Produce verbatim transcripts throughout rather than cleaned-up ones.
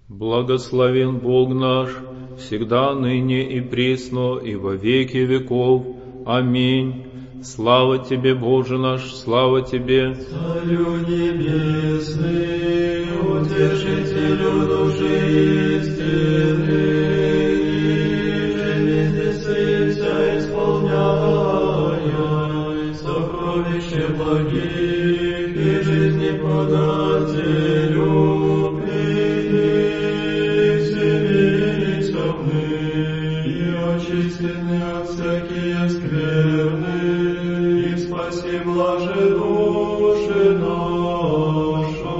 Благословен Бог наш, всегда, ныне и присно, и во веки веков. Аминь. Слава Тебе, Боже наш, слава Тебе. Царю небесный, утешителю души истины, везде вся исполняя, сокровище благих и жизни подателю. Очистены от всякие скверны, и спаси блаже души наша.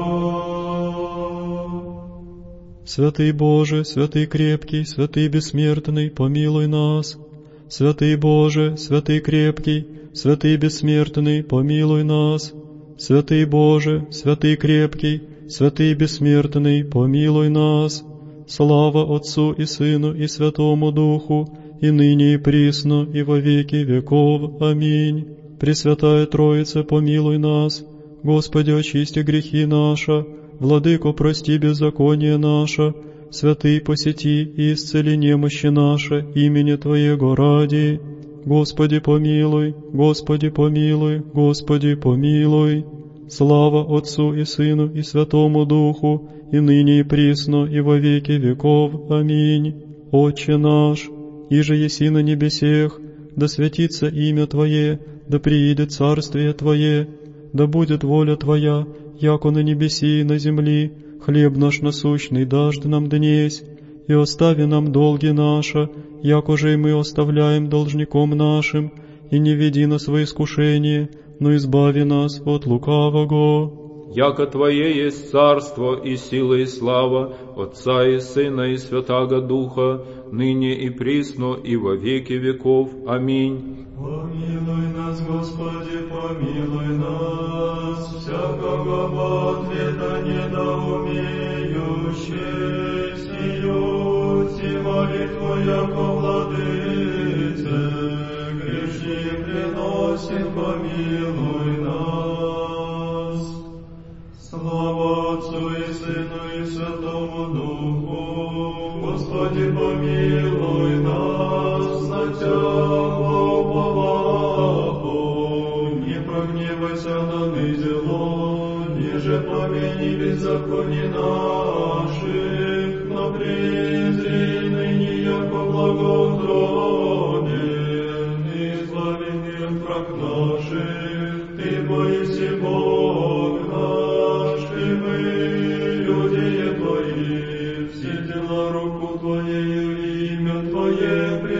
Святый Боже, святый крепкий, святый бессмертный, помилуй нас. Святый Боже, святый крепкий, святый бессмертный, помилуй нас. Святый Боже, святый крепкий, святый бессмертный, помилуй нас. Слава Отцу и Сыну и Святому Духу, и ныне и присно, и во веки веков. Аминь. Пресвятая Троица, помилуй нас. Господи, очисти грехи наши. Владыко, прости беззаконие наше. Святый, посети и исцели немощи наши, имени Твоего ради. Господи, помилуй, Господи, помилуй, Господи, помилуй. Слава Отцу и Сыну и Святому Духу, и ныне и присно, и во веки веков. Аминь. Отче наш, иже еси на небесех, да святится имя Твое, да приидет царствие Твое, да будет воля Твоя, яко на небеси и на земли. Хлеб наш насущный дашь нам днесь, и остави нам долги наши, яко же и мы оставляем должником нашим, и не веди нас во искушение, но избави нас от лукавого. Яко Твое есть царство и сила и слава Отца и Сына и Святаго Духа, ныне и присно, и во веки веков. Аминь. Помилуй нас, Господи, помилуй нас, всякого ответа недоумеющий, сию молитву, яко владыце, грешни приносим, помилуй нас. Слава Отцу и Сыну и Святому Духу, Господи, помилуй нас, знатяго поваху, не прогневайся на нызело, ниже помяни беззаконие наших, но презри ныне яко благоутробен, избави мир враг наших, Ты боишься Бог наш, и мы, люди Твои, все дела руку Твоею и имя Твое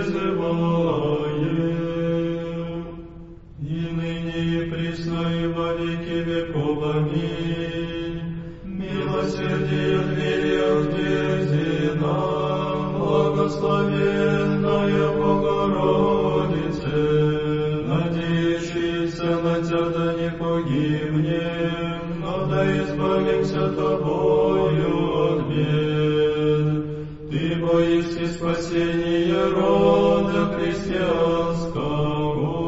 призываем. И ныне и присно и во веки веков. Аминь. Милосердие грех грези нам, благословенная Богородице, надеющийся на Тебя да не погибнем, но да избавимся Тобою от бед. Ты боишься спасения рода христианского.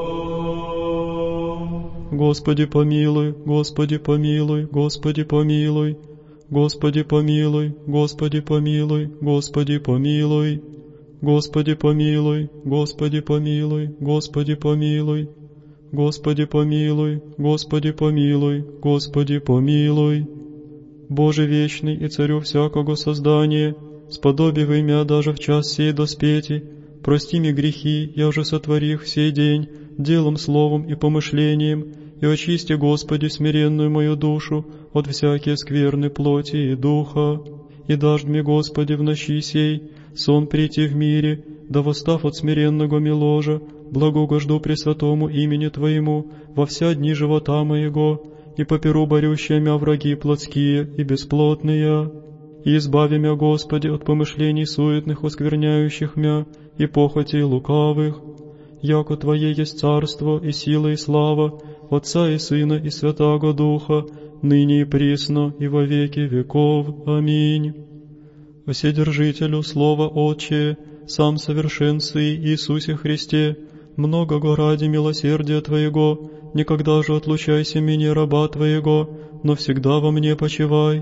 Господи, помилуй, Господи, помилуй, Господи, помилуй. Господи, помилуй, Господи, помилуй, Господи, помилуй. Господи, помилуй, Господи, помилуй, Господи, помилуй. Господи, помилуй, Господи, помилуй, Господи, помилуй. Боже вечный и Царю всякого создания, сподобивай мя даже в час сей доспети, прости мне грехи, я же сотворих в сей день, делом, словом и помышлением, и очисти, Господи, смиренную мою душу от всякие скверны плоти и духа. И дашь мне, Господи, в ночи сей сон прийти в мире, да восстав от смиренного миложа, благогожду пресвятому имени Твоему во вся дни живота моего, и поперу борющие мя враги плотские и бесплотные. И избави мя, Господи, от помышлений суетных, оскверняющих мя, и похотей лукавых. Яко Твое есть царство и сила и слава Отца и Сына и Святаго Духа, ныне и присно, и во веки веков. Аминь. Вседержителю Слова Отче, сам совершен Сы Иисусе Христе, многого ради милосердия Твоего, никогда же отлучайся меня, раба Твоего, но всегда во мне почивай.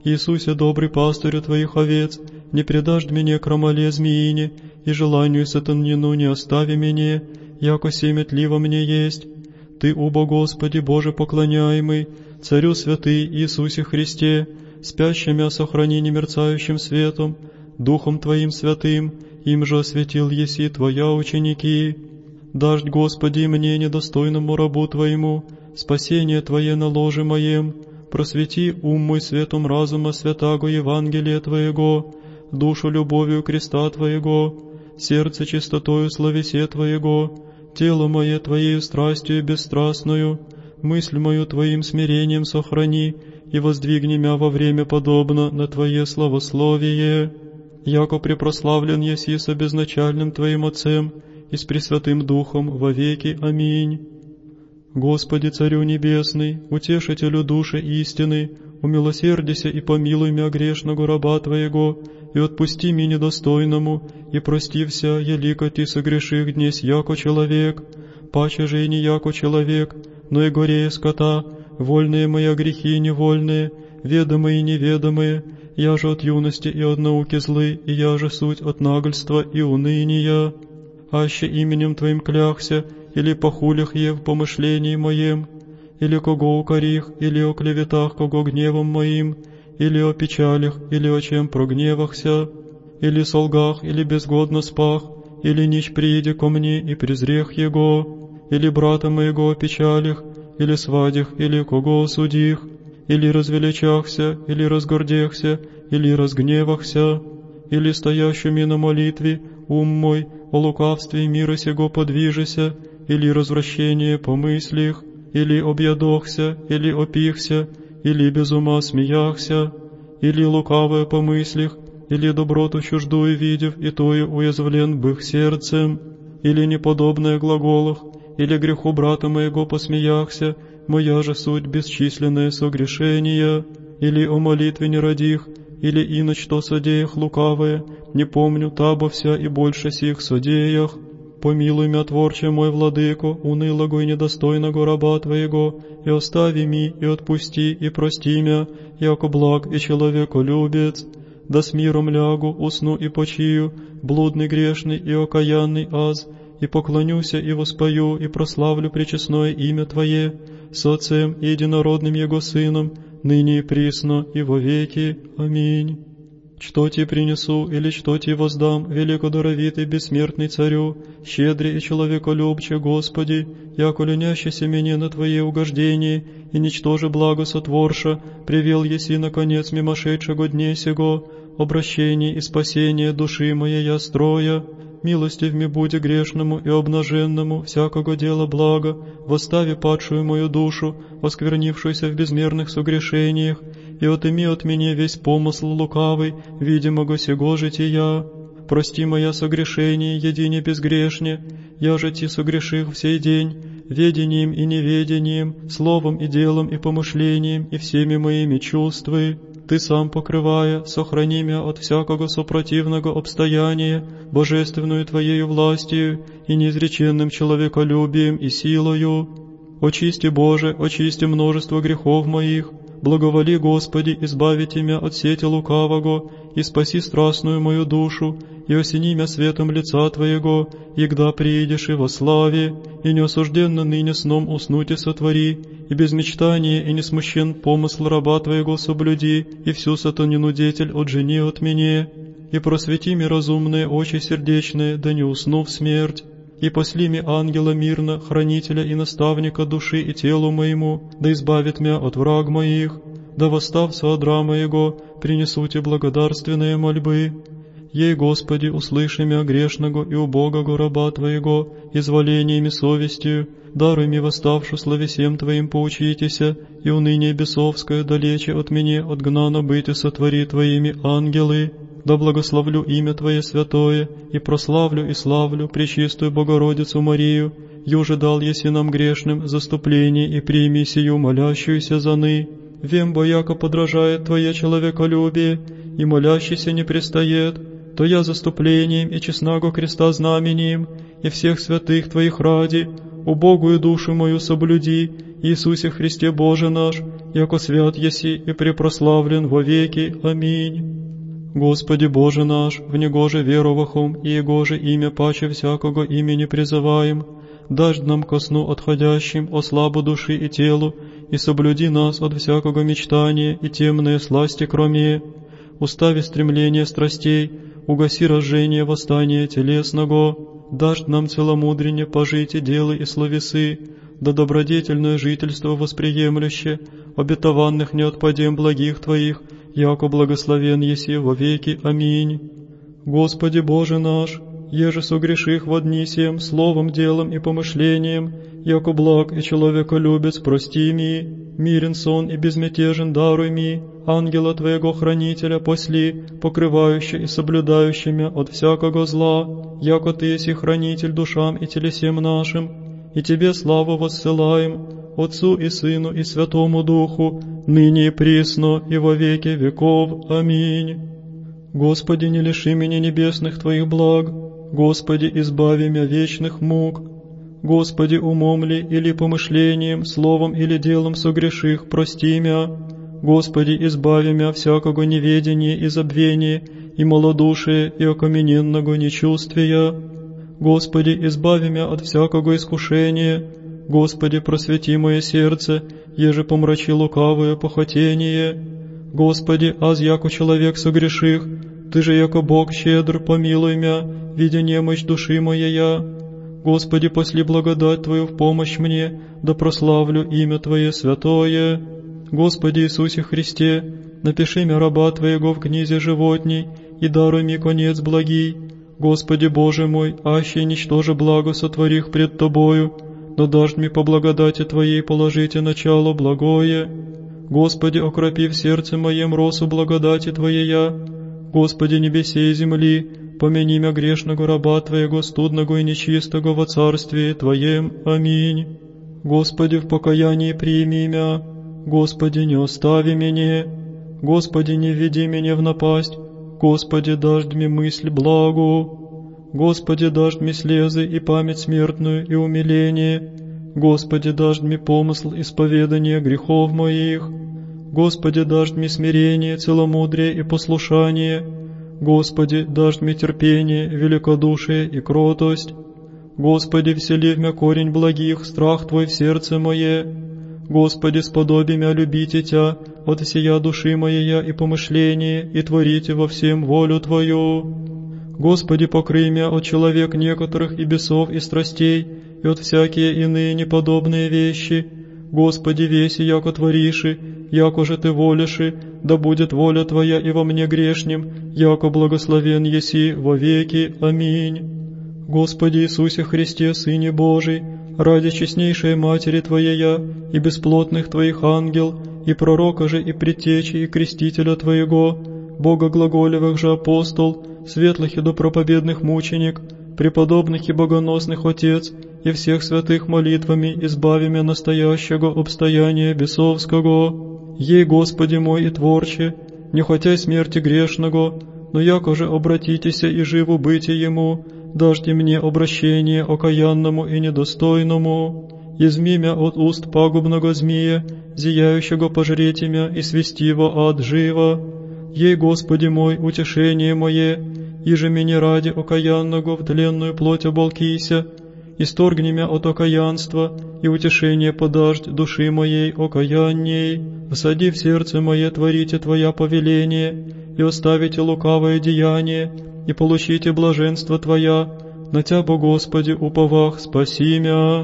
Иисусе, добрый пастырю Твоих овец, не предашь мне крамоле змеине, и желанию сатанину не остави мне, яко семя тливо мне есть. Ты, убо Господи, Боже поклоняемый, Царю святый Иисусе Христе, спящими сохрани немерцающим светом, Духом Твоим святым, им же осветил еси Твоя ученики. Дождь, Господи, мне, недостойному рабу Твоему, спасение Твое на ложе моем, просвети ум мой светом разума святаго Евангелия Твоего, душу любовью креста Твоего, сердце чистотою словесе Твоего, тело мое Твоею страстью бесстрастную, мысль мою Твоим смирением сохрани, и воздвигни мя во время подобно на Твое славословие, яко препрославлен еси со безначальным Твоим Отцем и с Пресвятым Духом во веки. Аминь. Господи, Царю Небесный, Утешителю души истины, умилосердися и помилуй мя грешного раба Твоего, и отпусти ми недостойному, и прости вся, елико Ты согреших днесь яко человек, паче же и не яко человек, но и горее скота, вольные мои грехи невольные, ведомые и неведомые, я же от юности и от науки злы, и я же суть от нагольства и уныния. Аще именем Твоим кляхся, или по хулях е в помышлении моем, или кого укорих, или о клеветах кого гневом моим, или о печалях, или о чем прогневахся, или солгах, или безгодно спах, или нищ прииде ко мне и презрех его, или брата моего о печалях, или свадях, или кого осудих, или развеличахся, или разгордехся, или разгневахся, или стоящими на молитве, ум мой, о лукавстве мира сего подвижися, или развращение по мыслях, или объядохся, или опихся, или без ума смеяхся, или лукавое по мыслях, или доброту чуждую видев, и тою уязвлен бых сердцем, или неподобное глаголах, или греху брата моего посмеяхся, моя же суть бесчисленное согрешение, или о молитве не родих, или иначе то содеях лукавое, не помню табо вся и больше сих содеях. Помилуй мя, Творче мой, владыко, унылого и недостойного раба Твоего, и остави ми, и отпусти, и прости мя, яко благ и человеколюбец. Да с миром лягу, усну и почию, блудный, грешный и окаянный аз, и поклонюся и воспою, и прославлю пречестное имя Твое, с Отцем и единородным Его Сыном, ныне и присно, и во веки. Аминь. Что Ти принесу, или что Ти воздам, великодоровитый бессмертный Царю, щедрый и человеколюбче, Господи, яко ленящийся мне на Твое угождение, и ничтоже благо сотворша, привел еси наконец мимошедшего дне сего, обращение и спасение души моей я строя, милостив ми буди грешному и обнаженному всякого дела блага, восстави падшую мою душу, осквернившуюся в безмерных согрешениях, и отыми от меня весь помысл лукавый, видимого сего жития. Прости моя согрешение, едине безгрешне, я же Ти согреших всей день, ведением и неведением, словом и делом и помышлением, и всеми моими чувствами. Ты сам покрывая, сохрани мя от всякого сопротивного обстояния, божественную Твоею властью и неизреченным человеколюбием и силою. Очисти, Боже, очисти множество грехов моих, благоволи, Господи, избавите мя от сети лукавого, и спаси страстную мою душу, и осени мя светом лица Твоего, егда приидешь и во славе, и неосужденно ныне сном уснуть и сотвори, и без мечтания и не смущен помысл раба Твоего соблюди, и всю сатанину детель отжени от меня, и просвети ми разумные очи сердечные, да не усну в смерть. И посли ми ангела мирно, хранителя и наставника души и телу моему, да избавит мя от враг моих, да восстав со одра моего, принесу Ти благодарственные мольбы. Ей, Господи, услыши мя грешного и убогого раба Твоего, изволениями совестью, даруй ми восставшу словесем Твоим поучитеся, и уныние бесовское далече от меня отгнано быть и сотвори Твоими ангелы. Да благословлю имя Твое святое, и прославлю и славлю Пречистую Богородицу Марию, юже дал еси нам грешным заступление, и прими сию молящуюся за ны. Вем, бо яко подражает Твое человеколюбие, и молящийся не пристает, то я заступлением и честного креста знамением, и всех святых Твоих ради, убогую душу мою соблюди, Иисусе Христе Боже наш, яко свят еси и препрославлен во веки. Аминь. Господи Боже наш, в Него же веровахом, и Его же имя паче всякого имени призываем, дашь нам ко сну отходящим о слабу души и телу, и соблюди нас от всякого мечтания и темные сласти кроме. Устави стремление страстей, угаси разжение восстания телесного, дашь нам целомудренне пожить и делы и словесы, да добродетельное жительство восприемлюще, обетованных не отпадем благих Твоих, яко благословен еси во веки. Аминь. Господи Боже наш, еже согреших во дни сем словом, делом и помышлением, яко благ и человеколюбец, прости ми, мирен сон и безмятежен даруй ми, ангела Твоего хранителя посли, покрывающий и соблюдающими от всякого зла, яко Ты еси хранитель душам и телесем нашим, и Тебе славу воссылаем, Отцу и Сыну и Святому Духу, ныне и присно и во веки веков. Аминь. Господи, не лиши меня небесных Твоих благ, Господи, избави меня вечных мук. Господи, умом ли или помышлением, словом или делом согреших, прости меня. Господи, избави меня всякого неведения и забвения, и малодушия, и окамененного нечувствия. Господи, избави меня от всякого искушения. Господи, просвети мое сердце, еже помрачи лукавое похотение. Господи, аз яко человек согреших, Ты же яко Бог щедр, помилуй мя, видя немощь души моя. Господи, посли благодать Твою в помощь мне, да прославлю имя Твое святое. Господи Иисусе Христе, напиши мя раба Твоего в книзе животней, и даруй ми конец благий. Господи Боже мой, аще ничтоже благо сотворих пред Тобою, но дашь ми по благодати Твоей положите начало благое. Господи, окропи в сердце моем росу благодати Твоея. Господи, небесе и земли, помяни мя грешного раба Твоего, студного и нечистого во царстве Твоем. Аминь. Господи, в покаянии прими мя. Господи, не остави меня. Господи, не введи меня в напасть. Господи, дашь мне мысль благу. Господи, дашь мне слезы и память смертную и умиление. Господи, дашь мне помысл исповедания грехов моих. Господи, дашь мне смирение, целомудрие и послушание. Господи, дашь мне терпение, великодушие и кротость. Господи, всели в мя корень благих, страх Твой в сердце мое. Господи, сподоби мя любите Тя от всея души моя и помышления, и творите во всем волю Твою. Господи, покрый мя от человек некоторых и бесов и страстей, и от всякие иные неподобные вещи. Господи, веси, яко твориши, яко же Ты волиши, да будет воля Твоя и во мне грешним, яко благословен еси во веки. Аминь. Господи Иисусе Христе, Сыне Божий, ради честнейшей Матери Твоя и бесплотных Твоих ангел, и пророка же, и предтечи, и крестителя Твоего, Бога глаголевых же апостол, светлых и допроповедных мученик, преподобных и богоносных Отец, и всех святых молитвами избави мя настоящего обстояния бесовского. Ей, Господи мой и Творче, не хотя смерти грешного, но яко же обратитеся и живу быти Ему, дашьте мне обращение окаянному и недостойному. Изми мя от уст пагубного змея, зияющего пожрете мя и свести во ад живо. Ей, Господи мой, утешение мое, иже меня ради окаянного в тленную плоть оболкися, исторгни мя от окаянства, и утешение подаждь души моей окаянней. Всади в сердце мое творите Твоя повеление, и оставите лукавое деяние, и получите блаженство Твоя, на Тя, бо Господи, уповах, спаси мя.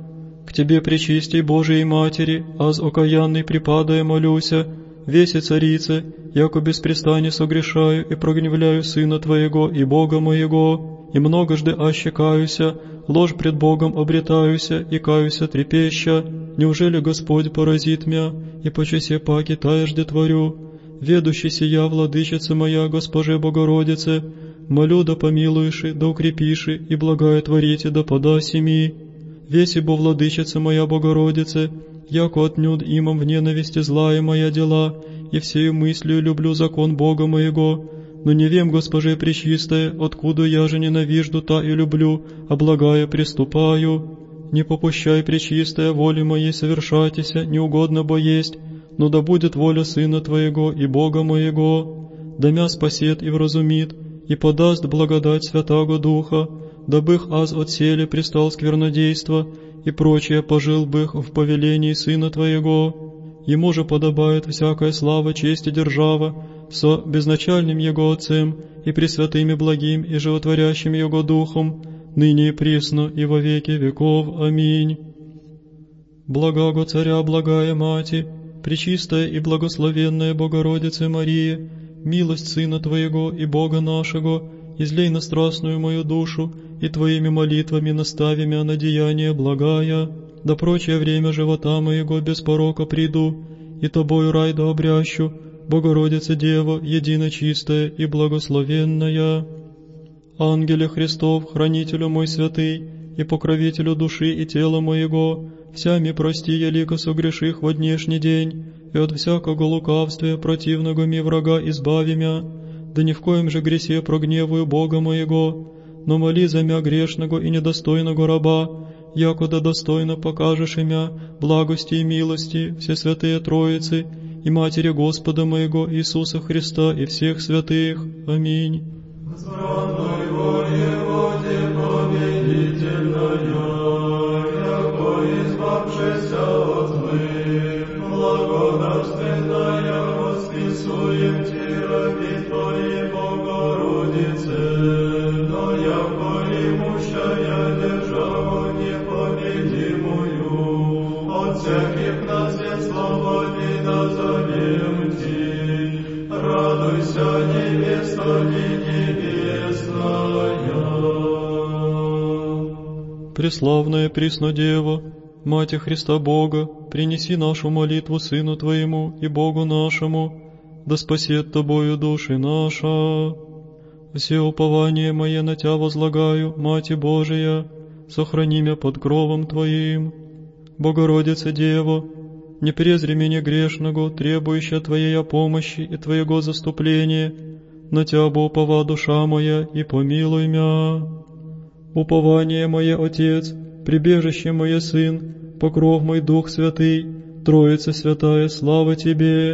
К Тебе, пречистей Божией Матери, аз окаянный припадая молюся, весе царице, яко беспрестанно согрешаю и прогневляю Сына Твоего и Бога моего, и многожды аще каюся, ложь пред Богом обретаюся и каюся трепеща. Неужели Господь поразит мя, и по часе паки таежде творю? Ведущий сия, владычица моя, Госпоже Богородице, молю да помилуеши, да укрепиши, и благое творите да подаси ми. Веси бо, владычица моя Богородице, яко отнюдь имам в ненависти злая моя дела, и всею мыслью люблю закон Бога моего, но не вем, Госпоже Пречистая, откуда я же ненавижду та и люблю, а благая приступаю. не попущай пречистая воли моей совершатися, неугодно бо есть, но да будет воля Сына Твоего и Бога моего, да мя спасет и вразумит, и подаст благодать Святаго Духа, дабых аз отселе пристал сквернодейства, и прочее пожил бых в повелении Сына Твоего. Ему же подобает всякая слава, честь и держава, со безначальным Его Отцем и пресвятым и благим и животворящим Его Духом, ныне и присно и во веки веков. Аминь. Благаго Царя, благая Мати, пречистая и благословенная Богородице Мария, милость Сына Твоего и Бога нашего, излей на страстную мою душу и Твоими молитвами настави мя на деяние благая, да прочее время живота моего без порока приду, и Тобою рай да обрящу, Богородица Дева, едино чистая и благословенная. Ангеле Христов, хранителю мой святый, и покровителю души и тела моего, всями прости, елико согреших во днешний день, и от всякого лукавствия противного ми врага избави мя, да ни в коем же гресе прогневую Бога моего, но моли за мя грешного и недостойного раба, якуда достойно покажешь имя благости и милости Всесвятые Троицы и Матери Господа моего Иисуса Христа и всех святых. Аминь. Странной воеводе победительная, яко избавшися от злых, благодарственная, восписуем Ти, раби Твои, Богородице, но яко имущая державу непобедимую, от всяких наследства води назовем Ти, радуйся, невеста небесная. Преславная Преснодева, Мати Христа Бога, принеси нашу молитву Сыну Твоему и Богу нашему, да спасет Тобою души наша. Все упование мое на Тя возлагаю, Мати Божия, сохрани мя под кровом Твоим. Богородица Дева, не презри меня грешного, требующая Твоей помощи и Твоего заступления, на Тя бо упова душа моя, и помилуй мя. Упование мое Отец, прибежище мое Сын, покров мой Дух Святый, Троица Святая, слава Тебе.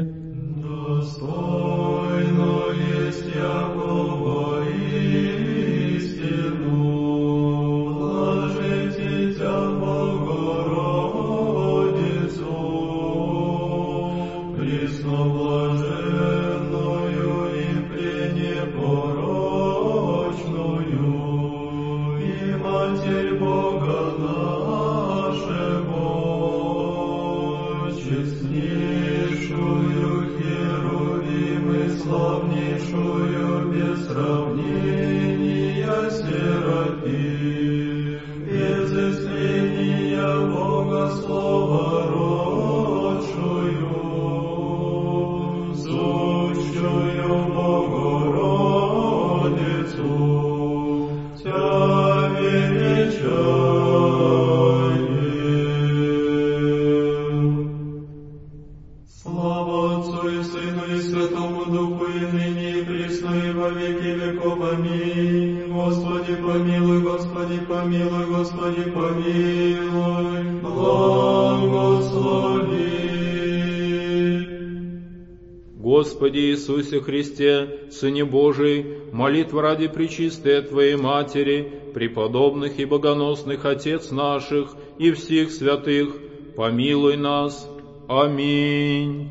Достойно есть Якова истину, вложите Тя Богородицу, пресноблаженную и пренепорочную, и Матерь Бога нашего, честнейшую Херувим и славнейшую без сравнения Серафим, без исцеления Бога Слова родшую, сущую Богородицу, Тя величаем. Слава Отцу и Сыну и Святому Духу, и ныне и присно и во веки веков. Аминь. Господи помилуй, Господи помилуй, Господи помилуй, благослови. Господи Иисусе Христе, Сыне Божий, молитва ради пречистой Твоей Матери, преподобных и богоносных Отец наших и всех святых, помилуй нас. Аминь.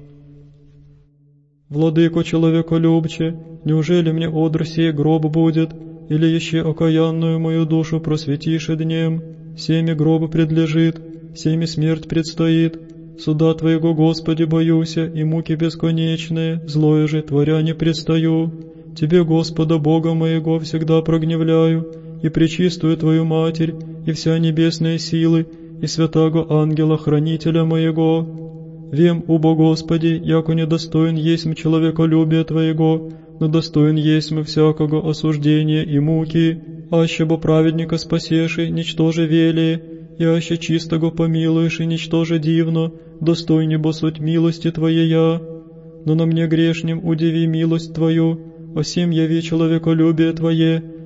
Владыко человеколюбче, неужели мне одр сей гроб будет, или еще окаянную мою душу просветишь днем? Семи гроба предлежит, семи смерть предстоит. Суда Твоего, Господи, боюся, и муки бесконечные, злое же творя не предстаю. Тебе, Господа Бога моего, всегда прогневляю, и пречистую Твою Матерь, и вся небесные силы, и святаго ангела хранителя моего. Вем, убо Господи, яко недостоин есмь человеколюбия Твоего, но достоин есмь всякого осуждения и муки, аще бо праведника спасеши, ничтоже велие, и аще чистого помилуешь, и ничтоже дивно, достойне бо суть милости Твоея. Но на мне грешнем удиви милость Твою, осем яви человеколюбие Твое,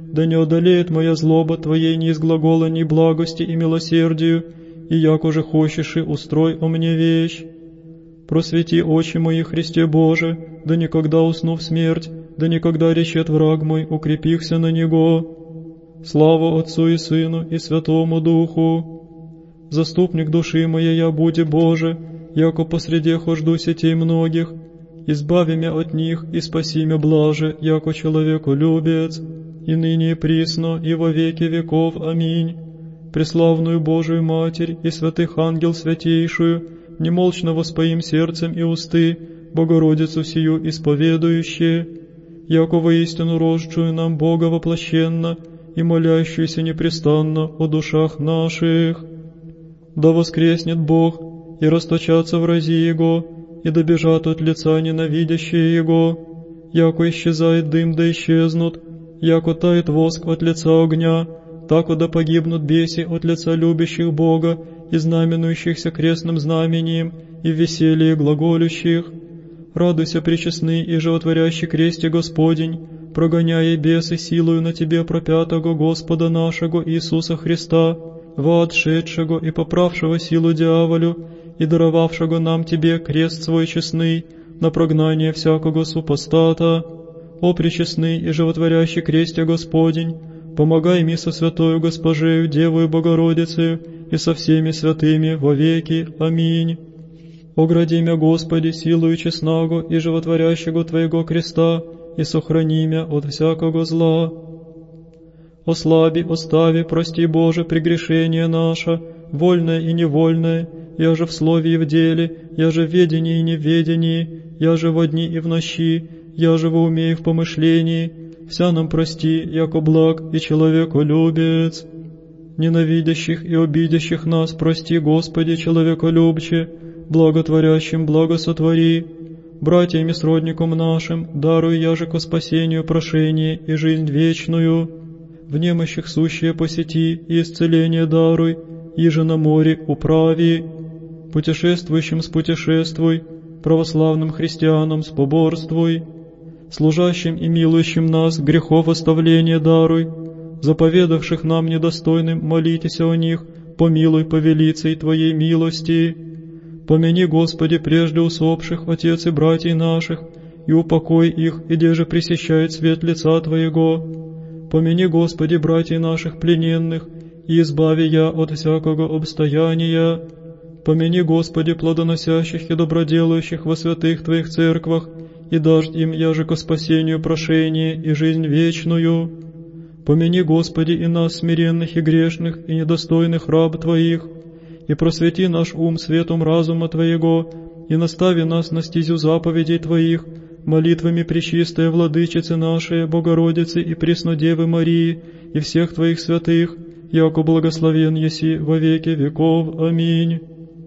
да не одолеет моя злоба Твоей неизглаголанной благости и милосердию, и як уже хочешь и устрой о мне вещь. Просвети очи мои, Христе Боже, да никогда усну в смерть, да никогда речет враг мой, укрепихся на него. Слава Отцу и Сыну и Святому Духу. Заступник души моей я буди, Боже, яко посреди хожду сетей многих, избави мя от них и спаси мя блаже, яко человеку любец, и ныне и присно, и во веки веков. Аминь. Преславную Божию Матерь и святых ангел святейшую, немолчно воспоим сердцем и усты, Богородицу сию исповедующие, яко воистину рождшую нам Бога воплощенно и молящуюся непрестанно о душах наших. Да воскреснет Бог, и расточатся врази Его, и добежат от лица ненавидящие Его, яко исчезает дым, да исчезнут, яко тает воск от лица огня, тако да погибнут беси от лица любящих Бога и знаменующихся крестным знамением и в веселье глаголющих. Радуйся, пречестный и животворящий кресте Господень, прогоняя бесы силою на Тебе пропятого Господа нашего Иисуса Христа, воотшедшего и поправшего силу дьяволю, и даровавшего нам Тебе крест свой честный на прогнание всякого супостата. О пречестный и животворящий кресте Господень, помогай ми со святою Госпожею Девою Богородицею и со всеми святыми вовеки. Аминь. Огради мя, Господи, силою честного и животворящего Твоего креста, и сохрани мя от всякого зла. Ослаби, остави, прости, Боже, прегрешение наше, вольное и невольное, я же в слове и в деле, я же в ведении и неведении, я же во дни и в нощи, я же во уме и в помышлении, вся нам прости, яко благ и человеколюбец. Ненавидящих и обидящих нас прости, Господи, человеколюбче, благотворящим благосотвори. Братьям и сродникам нашим даруй яже ко спасению прошение и жизнь вечную. В немощих сущие посети и исцеление даруй, иже на море управи. Путешествующим спутешествуй, православным христианам споборствуй. Служащим и милующим нас грехов оставления даруй, заповедавших нам недостойным молитесь о них, помилуй по велицей Твоей милости. Помяни, Господи, прежде усопших, отец и братьев наших, и упокой их, и деже пресещает свет лица Твоего. Помяни, Господи, братьев наших плененных, и избави я от всякого обстояния. Помяни, Господи, плодоносящих и доброделающих во святых Твоих церквах, и дашь им яже ко спасению прошение и жизнь вечную. Помяни, Господи, и нас, смиренных и грешных, и недостойных раб Твоих, и просвети наш ум светом разума Твоего, и настави нас на стезю заповедей Твоих, молитвами пречистой Владычицы нашей, Богородицы и Преснодевы Марии, и всех Твоих святых, яко благословен еси во веки веков. Аминь.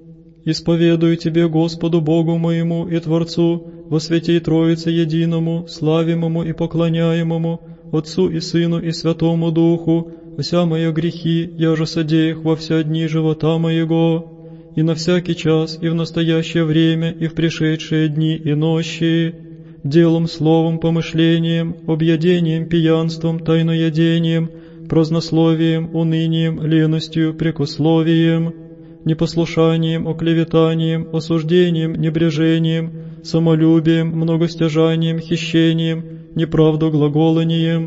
Исповедую Тебе, Господу Богу моему и Творцу, во святей Троице единому, славимому и поклоняемому, Отцу и Сыну и Святому Духу, вся мои грехи, я же содеях во вся дни живота моего, и на всякий час, и в настоящее время, и в пришедшие дни и ночи, делом, словом, помышлением, объедением, пьянством, тайноядением, празднословием, унынием, леностью, прекословием, непослушанием, оклеветанием, осуждением, небрежением, самолюбием, многостяжанием, хищением, неправду глаголанием,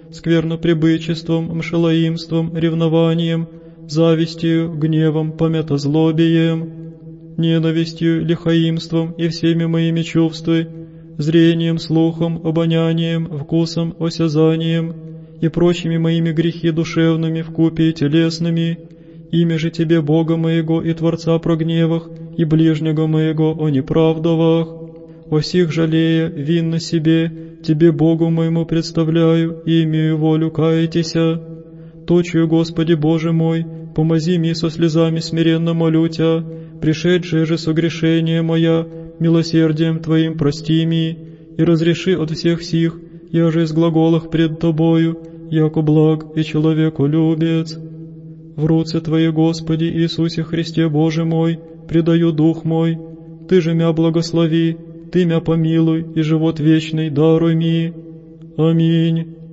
сквернопребычеством, мшелоимством, ревнованием, завистью, гневом, помятозлобием, ненавистью, лихоимством и всеми моими чувствами, зрением, слухом, обонянием, вкусом, осязанием и прочими моими грехи душевными вкупе и телесными, имя же Тебе, Бога моего и Творца прогневах, и ближнего моего о неправдовах, о сих жалея, винно себе, Тебе, Богу моему, представляю, и имею волю каетеся. Точую, Господи Боже мой, помози ми со слезами смиренно молю Тя, пришедшее же согрешение моя, милосердием Твоим прости ми, и разреши от всех сих, я же из глаголах пред Тобою, яко благ и человеколюбец. В руце Твои, Господи Иисусе Христе Боже мой, предаю дух мой, Ты же мя благослови, Ты мя помилуй, и живот вечный даруй ми. Аминь.